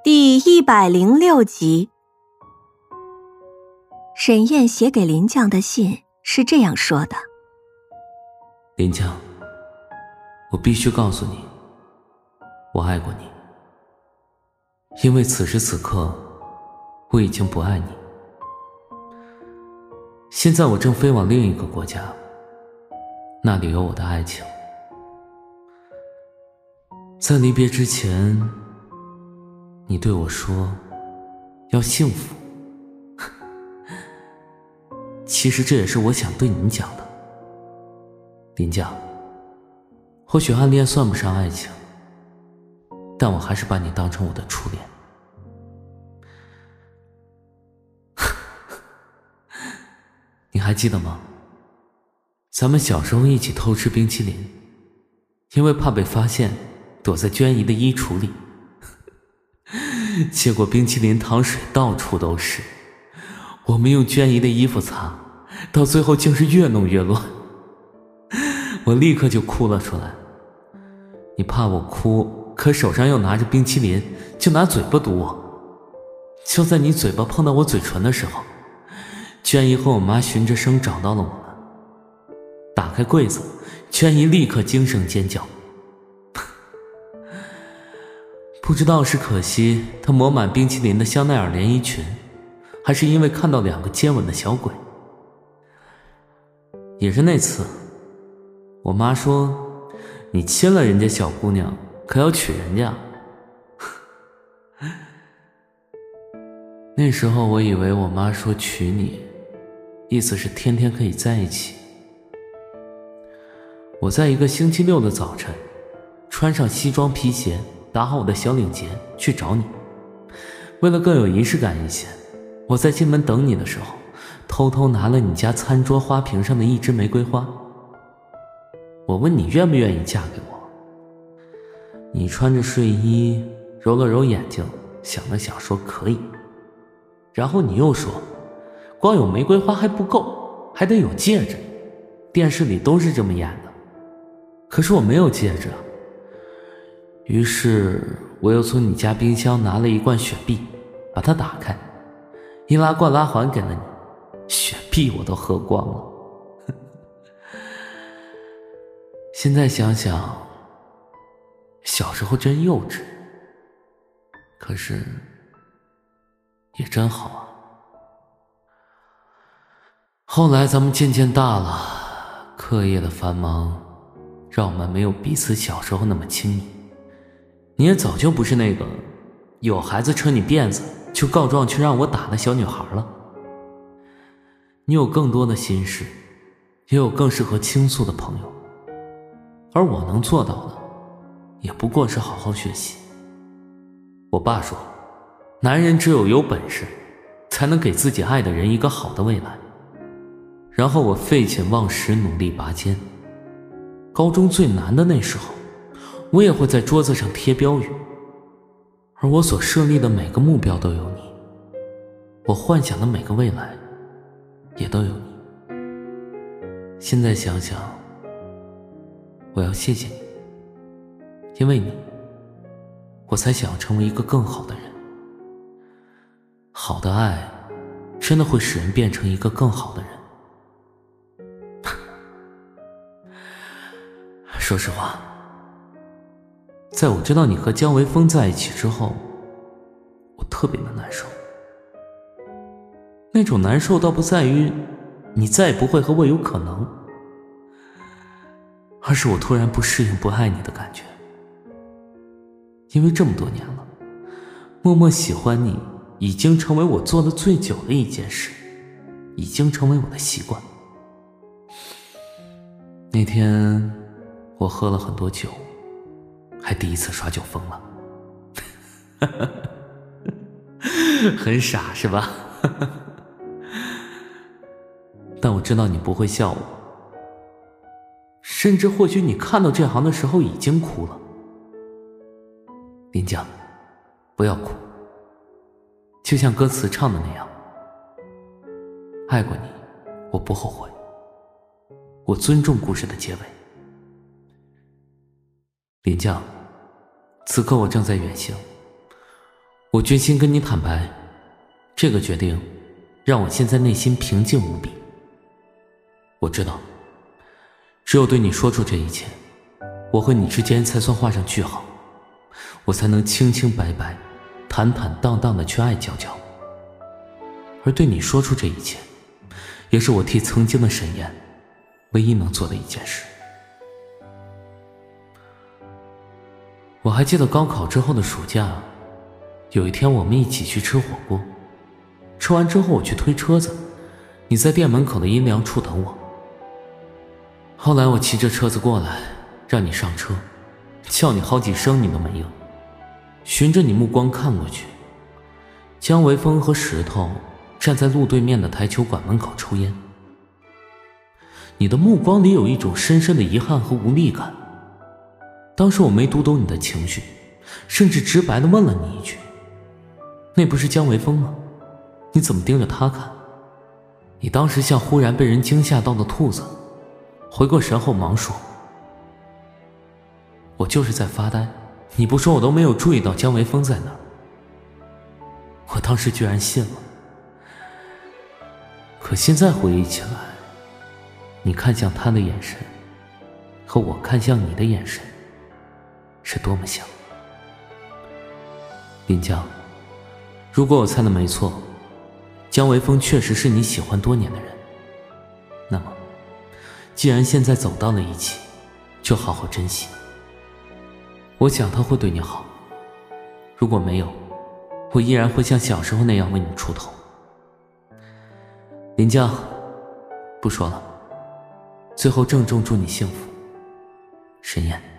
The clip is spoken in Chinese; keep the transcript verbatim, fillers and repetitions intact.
第一百零六集。沈燕写给林绛的信是这样说的： 林绛，我必须告诉你，我爱过你，因为此时此刻我已经不爱你。现在我正飞往另一个国家，那里有我的爱情。在离别之前，你对我说要幸福，其实这也是我想对你讲的。林绛，或许暗恋算不上爱情，但我还是把你当成我的初恋。你还记得吗？咱们小时候一起偷吃冰淇淋，因为怕被发现，躲在娟姨的衣橱里，结果冰淇淋糖水到处都是，我们用娟姨的衣服擦，到最后竟是越弄越乱，我立刻就哭了出来。你怕我哭，可手上又拿着冰淇淋，就拿嘴巴堵我。就在你嘴巴碰到我嘴唇的时候，娟姨和我妈循着声找到了我们，打开柜子，娟姨立刻惊声尖叫。不知道是可惜她抹满冰淇淋的香奈儿连衣裙，还是因为看到两个接吻的小鬼。也是那次，我妈说你亲了人家小姑娘，可要娶人家。那时候我以为我妈说娶你，意思是天天可以在一起。我在一个星期六的早晨，穿上西装皮鞋，打好我的小领结去找你。为了更有仪式感一些，我在进门等你的时候，偷偷拿了你家餐桌花瓶上的一支玫瑰花。我问你愿不愿意嫁给我，你穿着睡衣揉了揉眼睛，想了想说可以。然后你又说光有玫瑰花还不够，还得有戒指，电视里都是这么演的。可是我没有戒指啊。于是我又从你家冰箱拿了一罐雪碧，把它打开，易拉罐拉环给了你，雪碧我都喝光了。现在想想，小时候真幼稚，可是也真好啊。后来咱们渐渐大了，课业的繁忙让我们没有彼此小时候那么亲密。你也早就不是那个有孩子扯你辫子就告状去让我打的小女孩了。你有更多的心事，也有更适合倾诉的朋友，而我能做到的也不过是好好学习。我爸说，男人只有有本事才能给自己爱的人一个好的未来。然后我废寝忘食，努力拔尖。高中最难的那时候，我也会在桌子上贴标语，而我所设立的每个目标都有你，我幻想的每个未来也都有你。现在想想，我要谢谢你，因为你，我才想要成为一个更好的人。好的爱真的会使人变成一个更好的人。说实话，在我知道你和姜维峰在一起之后，我特别的难受。那种难受倒不在于你再也不会和我有可能，而是我突然不适应不爱你的感觉。因为这么多年了，默默喜欢你已经成为我做的最久的一件事，已经成为我的习惯。那天我喝了很多酒，还第一次耍酒疯了。很傻是吧？但我知道你不会笑我，甚至或许你看到这行的时候已经哭了。林绛，不要哭，就像歌词唱的那样，爱过你，我不后悔，我尊重故事的结尾。林绛，此刻我正在远行， 我决心跟你坦白，这个决定让我现在内心平静无比。我知道，只有对你说出这一切，我和你之间才算画上句号，我才能清清白白、坦坦荡荡地去爱娇娇。而对你说出这一切，也是我替曾经的沈岩唯一能做的一件事。我还记得高考之后的暑假，有一天我们一起去吃火锅，吃完之后我去推车子，你在店门口的阴凉处等我。后来我骑着车子过来让你上车，叫你好几声你都没应。循着你目光看过去，江维峰和石头站在路对面的台球馆门口抽烟。你的目光里有一种深深的遗憾和无力感。当时我没读懂你的情绪，甚至直白地问了你一句，那不是江维峰吗？你怎么盯着他看？你当时像忽然被人惊吓到的兔子，回过神后忙说，我就是在发呆，你不说我都没有注意到江维峰在那儿。我当时居然信了。可现在回忆起来，你看向他的眼神和我看向你的眼神是多么像。林江，如果我猜的没错，江维峰确实是你喜欢多年的人，那么既然现在走到了一起，就好好珍惜。我想他会对你好，如果没有，我依然会像小时候那样为你出头。林江，不说了，最后郑重祝你幸福，沈岩。